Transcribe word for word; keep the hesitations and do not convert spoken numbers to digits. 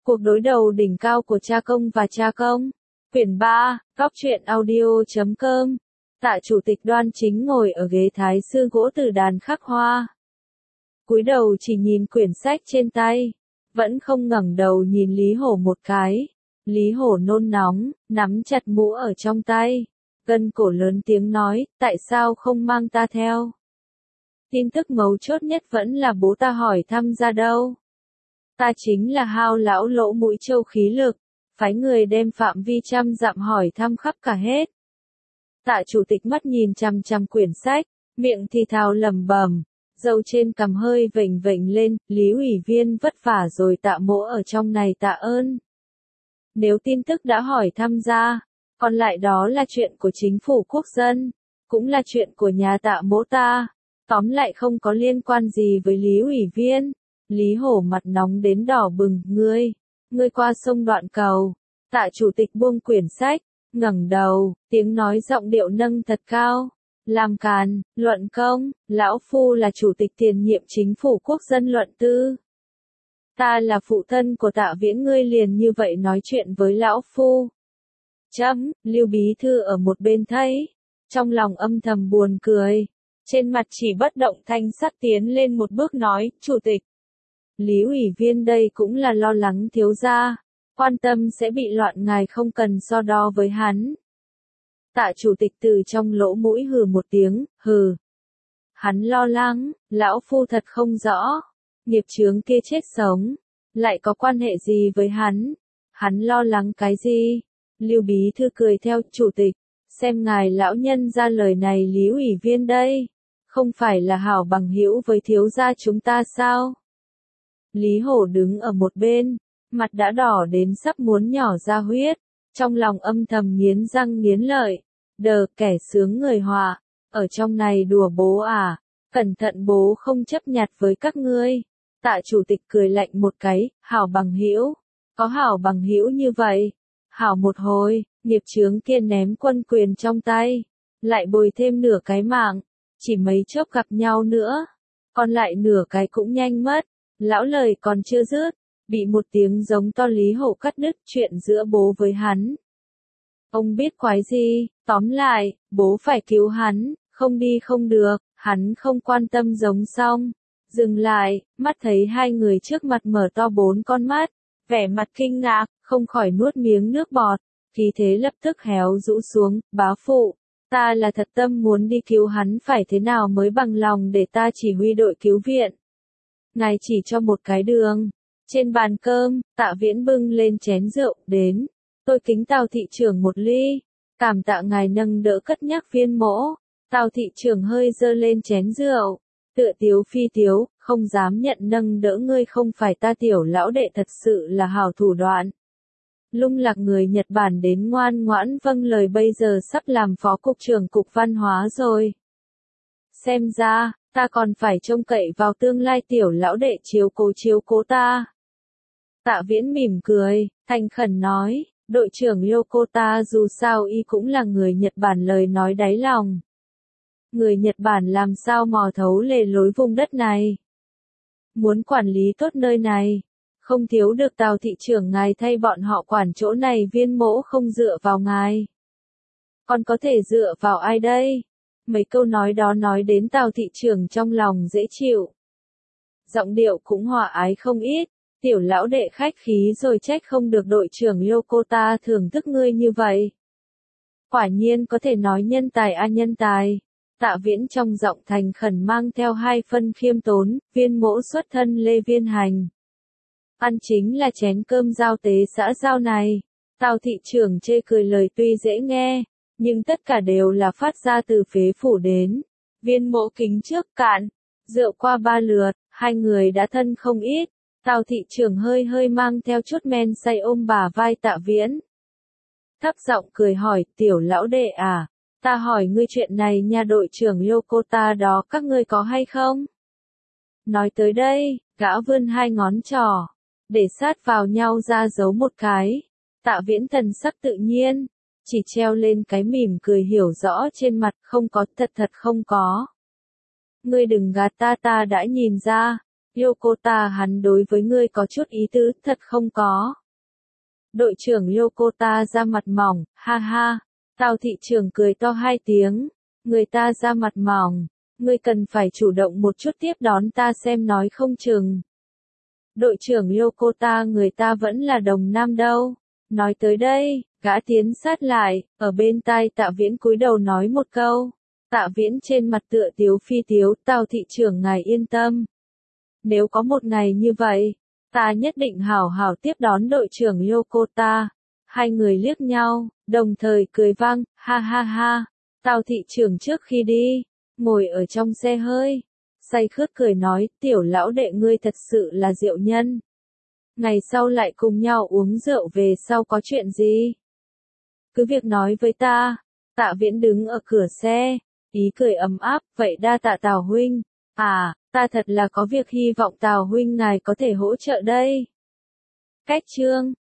Cuộc đối đầu đỉnh cao của cha công và cha công. Quyển ba, góc truyện audio chấm com. Tạ chủ tịch đoan chính ngồi ở ghế thái sư gỗ từ đàn khắc hoa. Cúi đầu chỉ nhìn quyển sách trên tay. Vẫn không ngẩng đầu nhìn Lý Hổ một cái. Lý Hổ nôn nóng, nắm chặt mũ ở trong tay. Gân cổ lớn tiếng nói, tại sao không mang ta theo? Tin tức mấu chốt nhất vẫn là bố ta hỏi thăm ra đâu. Ta chính là Hao lão lỗ mũi châu khí lực, phái người đem phạm vi trăm dặm hỏi thăm khắp cả hết. Tạ chủ tịch mắt nhìn chằm chằm quyển sách, miệng thì thào lẩm bẩm, râu trên cằm hơi vểnh vểnh lên, Lý ủy viên vất vả rồi Tạ mỗ ở trong này tạ ơn. Nếu tin tức đã hỏi thăm ra, còn lại đó là chuyện của chính phủ quốc dân, cũng là chuyện của nhà Tạ mỗ ta, tóm lại không có liên quan gì với Lý ủy viên. Lý Hổ mặt nóng đến đỏ bừng, ngươi, ngươi qua sông Đoạn Cầu. Tạ chủ tịch buông quyển sách, ngẩng đầu, tiếng nói giọng điệu nâng thật cao. Làm càn, luận công, lão phu là chủ tịch tiền nhiệm chính phủ quốc dân luận tư. Ta là phụ thân của Tạ Viễn, ngươi liền như vậy nói chuyện với lão phu. Chấm, Lưu bí thư ở một bên thấy, trong lòng âm thầm buồn cười, trên mặt chỉ bất động thanh sắc tiến lên một bước nói, chủ tịch. Lý ủy viên đây cũng là lo lắng thiếu gia, quan tâm sẽ bị loạn, ngài không cần so đo với hắn. Tạ chủ tịch từ trong lỗ mũi hừ một tiếng, hừ. Hắn lo lắng, lão phu thật không rõ, nghiệp chướng kia chết sống, lại có quan hệ gì với hắn, hắn lo lắng cái gì? Lưu bí thư cười theo, chủ tịch, xem ngài lão nhân ra lời này Lý ủy viên đây, không phải là hảo bằng hữu với thiếu gia chúng ta sao? Lý Hổ đứng ở một bên, mặt đã đỏ đến sắp muốn nhỏ ra huyết, trong lòng âm thầm nghiến răng nghiến lợi, đờ kẻ sướng người họa, ở trong này đùa bố à, cẩn thận bố không chấp nhặt với các ngươi. Tạ chủ tịch cười lạnh một cái, hảo bằng hữu, có hảo bằng hữu như vậy, hảo một hồi, nghiệp chướng kia ném quân quyền trong tay, lại bồi thêm nửa cái mạng, chỉ mấy chốc gặp nhau nữa, còn lại nửa cái cũng nhanh mất. Lão lời còn chưa dứt, bị một tiếng giống to Lý Hổ cắt đứt chuyện giữa bố với hắn. Ông biết quái gì, tóm lại, bố phải cứu hắn, không đi không được, hắn không quan tâm giống xong. Dừng lại, mắt thấy hai người trước mặt mở to bốn con mắt, vẻ mặt kinh ngạc, không khỏi nuốt miếng nước bọt, khí thế lập tức héo rũ xuống, bá phụ. Ta là thật tâm muốn đi cứu hắn, phải thế nào mới bằng lòng để ta chỉ huy đội cứu viện. Ngài chỉ cho một cái đường. Trên bàn cơm, Tạ Viễn bưng lên chén rượu, đến. Tôi kính Tào thị trưởng một ly. Cảm tạ ngài nâng đỡ cất nhắc viên mỗ. Tào thị trưởng hơi dơ lên chén rượu. Tựa tiếu phi tiếu, không dám nhận nâng đỡ ngươi không phải ta tiểu lão đệ, thật sự là hảo thủ đoạn. Lung lạc người Nhật Bản đến ngoan ngoãn vâng lời, bây giờ sắp làm phó cục trưởng cục văn hóa rồi. Xem ra, ta còn phải trông cậy vào tương lai tiểu lão đệ chiếu cố chiếu cố ta. Tạ Viễn mỉm cười, thành khẩn nói, đội trưởng Yokota dù sao y cũng là người Nhật Bản, lời nói đáy lòng. Người Nhật Bản làm sao mò thấu lề lối vùng đất này. Muốn quản lý tốt nơi này, không thiếu được Tào thị trưởng ngài thay bọn họ quản chỗ này, viên mỗ không dựa vào ngài. Còn có thể dựa vào ai đây? Mấy câu nói đó nói đến Tào thị trưởng trong lòng dễ chịu. Giọng điệu cũng hòa ái không ít, tiểu lão đệ khách khí rồi, trách không được đội trưởng Yokota thưởng thức ngươi như vậy. Quả nhiên có thể nói nhân tài a nhân tài. Tạ Viễn trong giọng thành khẩn mang theo hai phân khiêm tốn, viên mỗ xuất thân Lê Viên Hành. Ăn chính là chén cơm giao tế xã giao này. Tào thị trưởng chê cười lời tuy dễ nghe, nhưng tất cả đều là phát ra từ phế phủ đến. Viên mỗ kính trước cạn, rượu qua ba lượt, hai người đã thân không ít. Tào thị trưởng hơi hơi mang theo chút men say ôm bả vai Tạ Viễn. Thấp giọng cười hỏi, tiểu lão đệ à, ta hỏi ngươi chuyện này nha, đội trưởng Yokota đó các ngươi có hay không? Nói tới đây, gã vươn hai ngón trỏ, để sát vào nhau ra giấu một cái. Tạ Viễn thần sắc tự nhiên, chỉ treo lên cái mỉm cười hiểu rõ trên mặt, không có, thật thật không có. Ngươi đừng gạt ta, ta đã nhìn ra, Yokota hắn đối với ngươi có chút ý tứ, thật không có. Đội trưởng Yokota ra mặt mỏng, ha ha. Tào thị trưởng cười to hai tiếng. Người ta ra mặt mỏng. Ngươi cần phải chủ động một chút tiếp đón ta xem nói không chừng. Đội trưởng Yokota người ta vẫn là đồng nam đâu. Nói tới đây, gã tiến sát lại, ở bên tai Tạ Viễn cúi đầu nói một câu. Tạ Viễn trên mặt tựa tiếu phi tiếu, Tào thị trưởng ngài yên tâm. Nếu có một ngày như vậy, ta nhất định hảo hảo tiếp đón đội trưởng Yokota. Hai người liếc nhau, đồng thời cười vang, ha ha ha. Tào thị trưởng trước khi đi, ngồi ở trong xe hơi, say khướt cười nói, tiểu lão đệ ngươi thật sự là diệu nhân. Ngày sau lại cùng nhau uống rượu về sau có chuyện gì? Cứ việc nói với ta. Tạ Viễn đứng ở cửa xe, ý cười ấm áp, vậy đa tạ Tào huynh. À, ta thật là có việc hy vọng Tào huynh ngài có thể hỗ trợ đây. Cách chương